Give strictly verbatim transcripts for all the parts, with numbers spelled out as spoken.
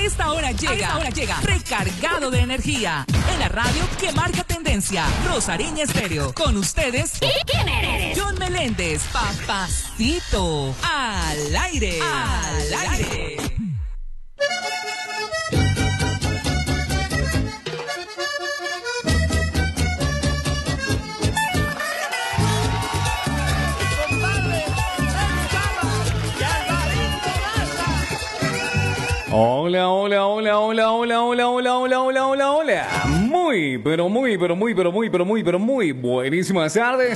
esta hora llega, a esta hora llega recargado de energía en la radio que marca tendencia. Rosariña Estéreo. Con ustedes, ¿quién eres? John Meléndez, Papacito. Al aire. Al aire. Hola, hola, hola, hola, hola, hola, hola, hola, hola, hola, hola. Muy, pero muy, pero muy, pero muy, pero muy, pero muy buenísimas tardes.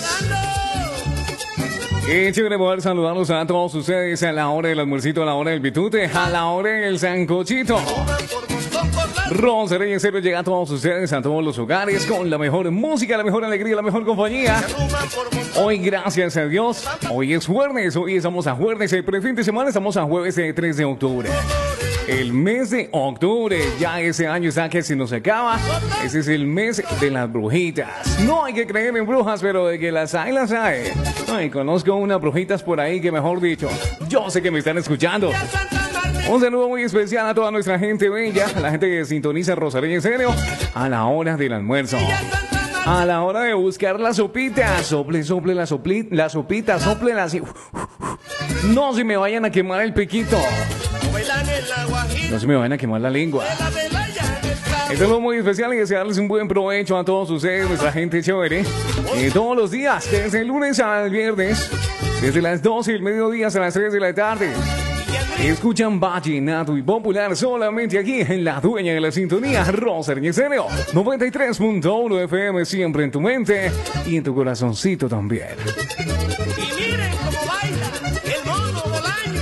Qué chévere poder saludarlos a todos ustedes a la hora del almuercito, a la hora del bitute, a la hora del sancochito. Rosariña Estéreo llega a todos ustedes, a todos los hogares, con la mejor música, la mejor alegría, la mejor compañía. Hoy, gracias a Dios, hoy es jueves, hoy estamos a jueves, el fin de semana estamos a jueves de tres de octubre. El mes de octubre, ya ese año está que se nos acaba. Ese es el mes de las brujitas. No hay que creer en brujas, pero de que las hay, las hay. Ay, conozco unas brujitas por ahí que, mejor dicho, yo sé que me están escuchando. Un saludo muy especial a toda nuestra gente bella, a la gente que sintoniza Rosariña Estéreo a la hora del almuerzo. A la hora de buscar la sopita, sople, sople la, sopli, la sopita, sople la... No se me vayan a quemar el piquito. No se me vayan a quemar la lengua. Esto es muy especial y desearles un buen provecho a todos ustedes, nuestra gente chévere. Eh, todos los días, desde el lunes al viernes, desde las doce del mediodía hasta las tres de la tarde. Escuchan Vallenato y Popular solamente aquí en la dueña de la sintonía, Rosariña Estéreo noventa y tres punto uno F M, siempre en tu mente y en tu corazoncito también. Y miren cómo baila el mono Bolaño.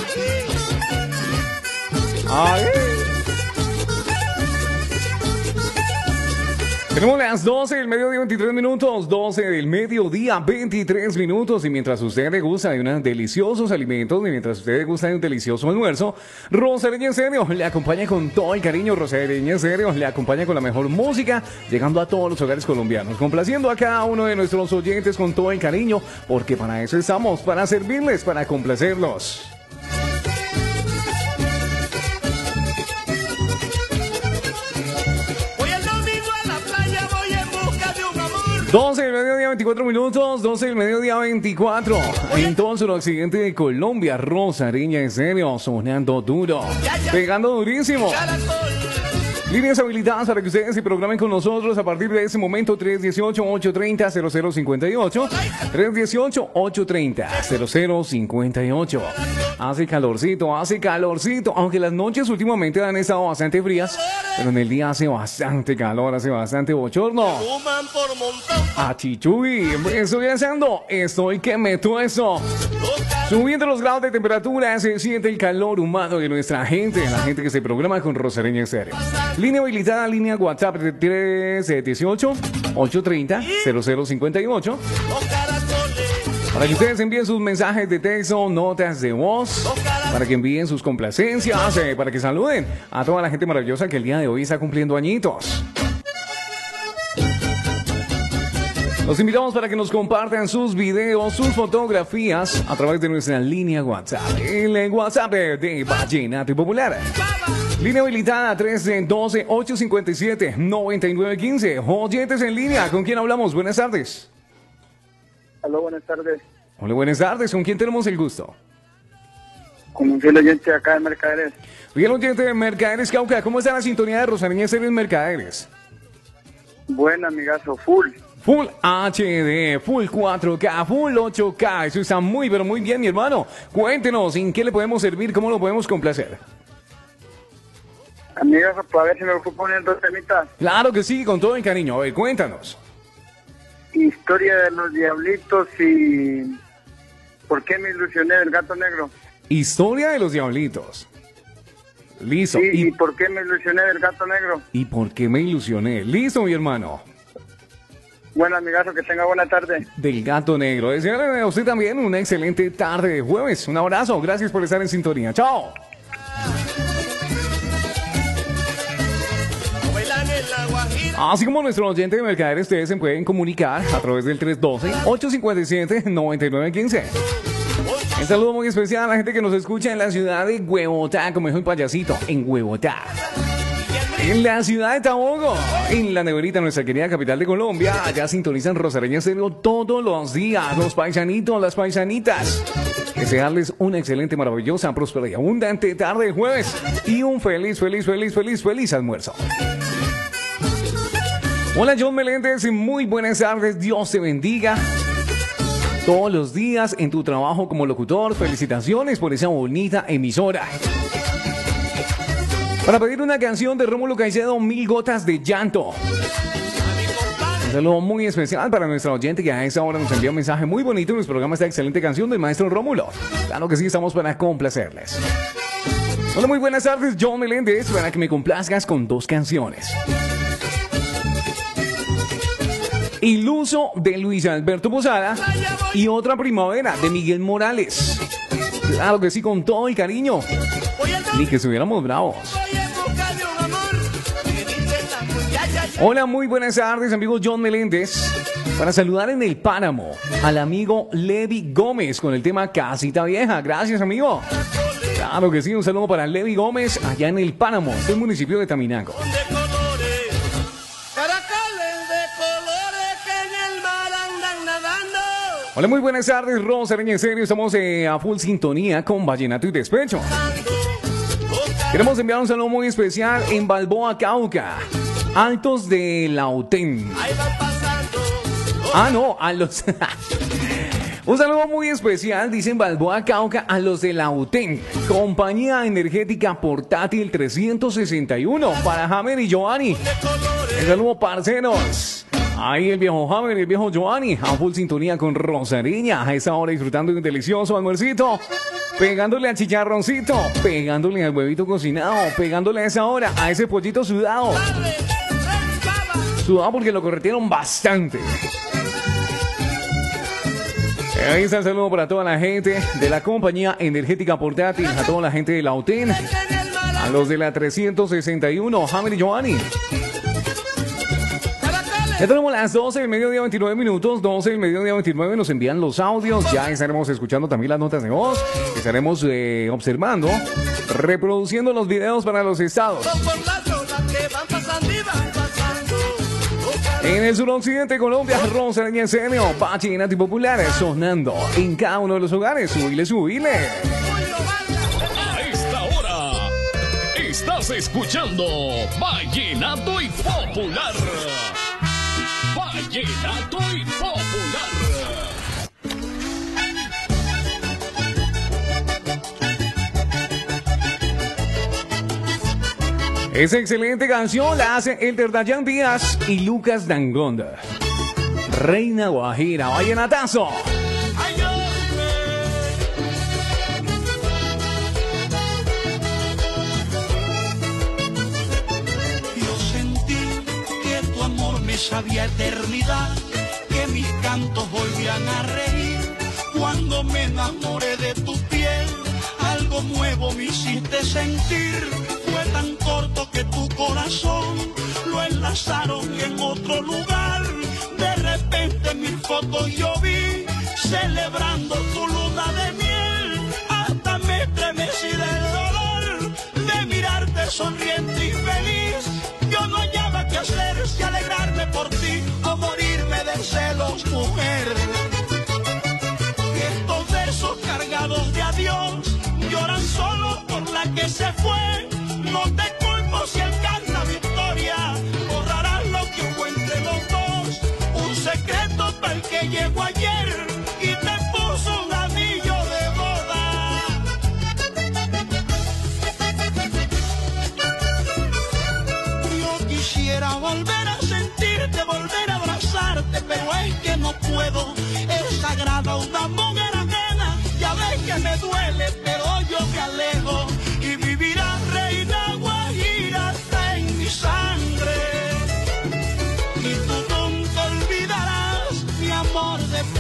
Ay. Tenemos las doce del mediodía, veintitrés minutos, doce del mediodía, veintitrés minutos, y mientras usted le gusta de unos deliciosos alimentos, y mientras usted le gusta de un delicioso almuerzo, Rosariña Estéreo le acompaña con todo el cariño, Rosariña Estéreo le acompaña con la mejor música, llegando a todos los hogares colombianos, complaciendo a cada uno de nuestros oyentes con todo el cariño, porque para eso estamos, para servirles, para complacerlos. doce del mediodía, veinticuatro minutos, doce del mediodía, veinticuatro. En todo el suroccidente de Colombia, Rosariña Estéreo sonando duro, pegando durísimo. Líneas habilitadas para que ustedes se programen con nosotros a partir de ese momento. Tres dieciocho, ocho treinta, cero cero cincuenta y ocho. Tres dieciocho, ocho treinta, cero cero cincuenta y ocho. Hace calorcito, hace calorcito. Aunque las noches últimamente han estado bastante frías, pero en el día hace bastante calor, hace bastante bochorno. A Chichuy, estoy haciendo, estoy que meto eso. Subiendo los grados de temperatura, se siente el calor humano de nuestra gente, la gente que se programa con Rosariña Estéreo. Línea habilitada, línea WhatsApp tres dieciocho, ocho treinta, cero cero cincuenta y ocho. Para que ustedes envíen sus mensajes de texto, notas de voz, para que envíen sus complacencias, eh, para que saluden a toda la gente maravillosa que el día de hoy está cumpliendo añitos. Los invitamos para que nos compartan sus videos, sus fotografías a través de nuestra línea WhatsApp. El WhatsApp de Vallenato y Popular. Línea habilitada tres doce, ocho cincuenta y siete, noventa y nueve quince. Oyentes en línea, ¿con quién hablamos? Buenas tardes. Hola, buenas tardes. Hola, buenas tardes. ¿Con quién tenemos el gusto? Con un fiel oyente acá de Mercaderes. Fiel oyente de Mercaderes, Cauca. ¿Cómo está la sintonía de Rosariña Estéreo en Mercaderes? Buena, amigazo, full. Full H D, Full cuatro K, Full ocho K. Eso está muy, pero muy bien, mi hermano. Cuéntenos, ¿en qué le podemos servir? ¿Cómo lo podemos complacer? Amigazo, para ver si me fue poniendo temitas. Claro que sí, con todo el cariño. A ver, cuéntanos. Historia de los diablitos y... ¿Por qué me ilusioné del gato negro? Historia de los diablitos. Listo. Sí, ¿Y, ¿y por qué me ilusioné del gato negro? ¿Y por qué me ilusioné? Listo, mi hermano. Bueno, amigazo, que tenga buena tarde. Del gato negro. Desearle a usted también una excelente tarde de jueves. Un abrazo. Gracias por estar en sintonía. ¡Chao! Así como nuestro oyente de Mercaderes, ustedes se pueden comunicar a través del tres doce, ocho cincuenta y siete, noventa y nueve quince. Un saludo muy especial a la gente que nos escucha en la ciudad de Huevotá, como dijo el payasito, en Huevotá. En la ciudad de Tabogo, en la neverita, nuestra querida capital de Colombia, allá sintonizan Rosareña Estéreo todos los días, los paisanitos, las paisanitas. Desearles una excelente, maravillosa, próspera y abundante tarde de jueves y un feliz, feliz, feliz, feliz, feliz almuerzo. Hola, John Meléndez, muy buenas tardes, Dios te bendiga. Todos los días en tu trabajo como locutor, felicitaciones por esa bonita emisora. Para pedir una canción de Rómulo Caicedo, Mil Gotas de Llanto. Un saludo muy especial para nuestra oyente que a esa hora nos envía un mensaje muy bonito en nuestro programa, esta excelente canción del maestro Rómulo. Claro que sí, estamos para complacerles. Hola, muy buenas tardes, John Meléndez, para que me complazcas con dos canciones. Iluso de Luis Alberto Posada y Otra Primavera de Miguel Morales. Claro que sí, con todo el cariño. Ni que estuviéramos bravos. Hola, muy buenas tardes, amigos. John Meléndez. Para saludar en el Páramo al amigo Levi Gómez con el tema Casita Vieja. Gracias, amigo. Claro que sí, un saludo para Levi Gómez allá en el Páramo, del municipio de Taminaco. Hola, muy buenas tardes, Rosareña Estéreo. Estamos eh, a full sintonía con Vallenato y Despecho. Queremos enviar un saludo muy especial en Balboa, Cauca, Altos de Lautén. Ah, no, a los... Un saludo muy especial, dicen Balboa, Cauca, a los de Lautén. Compañía Energética Portátil trescientos sesenta y uno para Hammer y Giovanni. Un saludo, parceros. Ahí el viejo Hammer y el viejo Giovanni a full sintonía con Rosareña. A esa hora disfrutando de un delicioso almuercito. Pegándole al chicharroncito, pegándole al huevito cocinado, pegándole a esa hora a ese pollito sudado. Sudado porque lo corretieron bastante. Ahí está el saludo para toda la gente de la compañía Energética Portátil, a toda la gente de la U T E N, a los de la trescientos sesenta y uno, Hammer y Giovanni. Ya tenemos las doce del mediodía, veintinueve minutos, doce del mediodía, veintinueve, nos envían los audios, ya estaremos escuchando también las notas de voz, estaremos eh, observando, reproduciendo los videos para los estados. En el suroccidente de Colombia, Rosareña Estéreo, Vallenato y Popular, sonando en cada uno de los hogares, subile, subile. A esta hora, estás escuchando Vallenato y Popular. Vallenato y Popular. Esa excelente canción la hace Elder Dayan Díaz y Lucas Dangonda. Reina Guajira, vallenatazo. Sabía eternidad, que mis cantos volvían a reír. Cuando me enamoré de tu piel, algo nuevo me hiciste sentir. Fue tan corto que tu corazón lo enlazaron en otro lugar. De repente mil fotos yo vi, celebrando tu luna de miel. Hasta me estremecí del dolor de mirarte sonriente y feliz. Yo no hallaba qué hacer, si alegrarme por ti o morirme de celos, mujer. Y estos versos cargados de adiós lloran solo por la que se fue. No te culpo si él canta victoria, borrarás lo que hubo entre los dos. Un secreto para el que llegó ayer y te puso un anillo de boda. Yo quisiera volver a sentirte, volver a abrazarte, pero es que no puedo. Es sagrada una mujer ajena, ya ves que me duele, pero yo me alejo. Y vivirás reina guajira hasta en mi sangre. Y tú nunca olvidarás mi amor de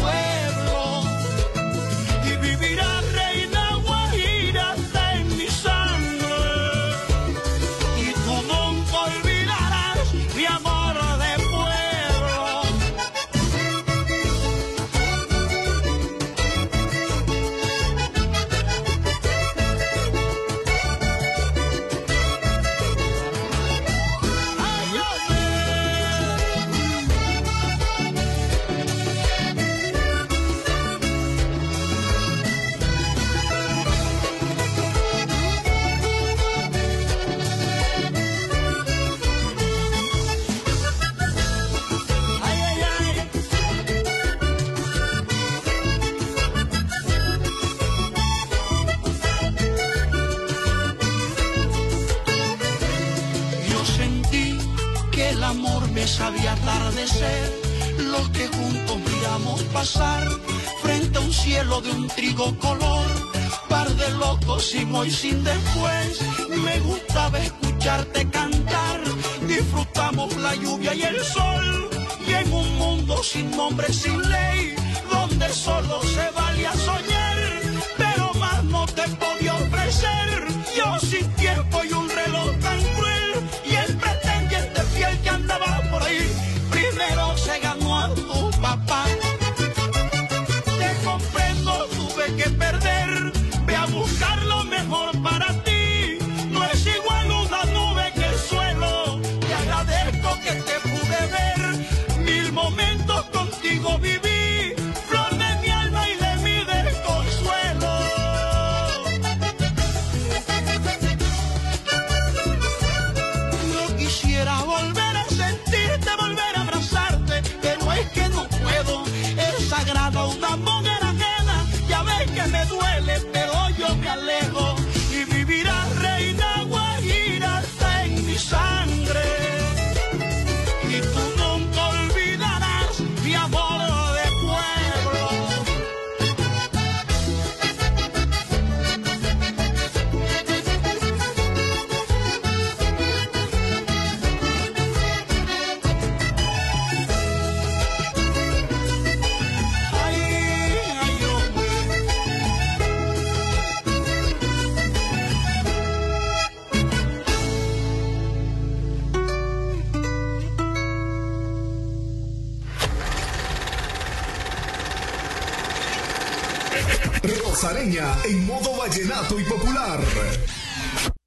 amor me sabía atardecer, lo que juntos miramos pasar frente a un cielo de un trigo color, par de locos sin hoy, sin después. Me gustaba escucharte cantar, disfrutamos la lluvia y el sol, y en un mundo sin nombre, sin ley, donde solo se valía soñar, pero más no te podía ofrecer, yo sin tiempo y un reloj tan cruel, y el pretendiente fiel que andaba por ahí, primero se ganó a tu papá. Te comprendo, tuve que perder, ve a buscar lo mejor para ti, no es igual una nube que el suelo, te agradezco que te pude ver, mil momentos contigo viví, flor de mi alma y de mi desconsuelo. No quisiera volver a sentirte, volver a abrazarte, pero es que no puedo, es sagrada una mujer ajena, ya ves que me duele, pero yo me alejo, y vivirás reina guajira hasta en mi sangre, y tú nunca olvidarás mi amor de pueblo. Ay, ay, hombre. Rosareña en modo vallenato y popular.